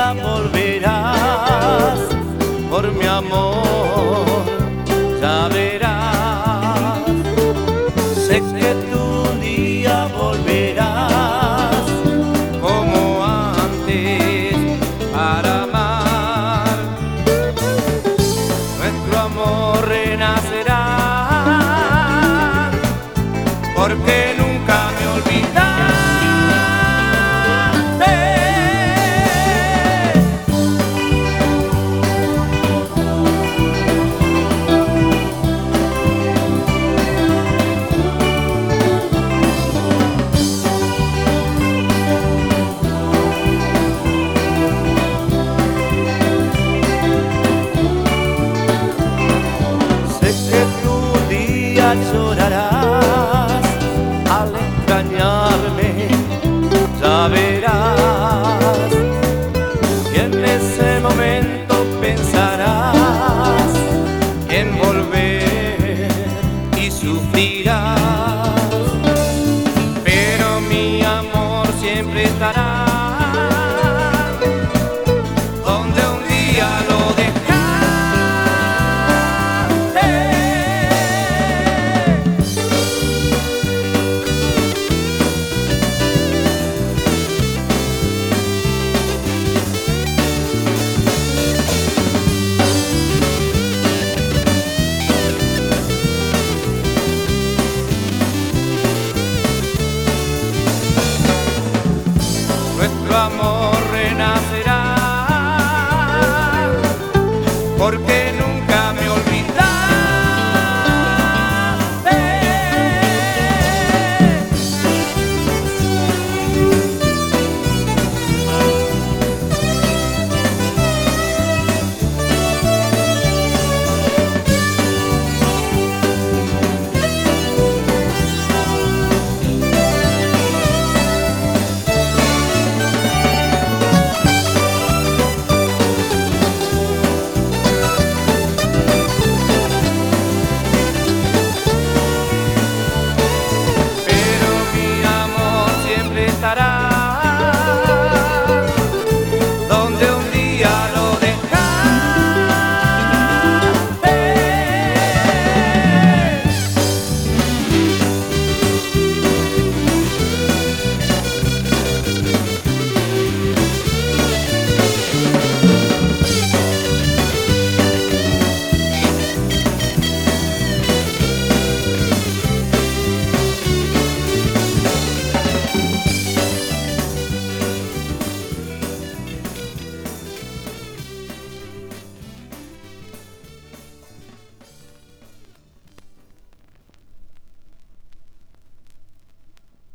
día volverás, por mi amor, ya verás. Sé que tú un día volverás, como antes, para amar. Nuestro amor renacerá, porque nunca me olvidaste. Sé que tú un día llorarás al extrañarme, ya verás, y en ese momento pensarás en volver y sufrirás, pero mi amor siempre estará donde un día lo dejaste. Nuestro amor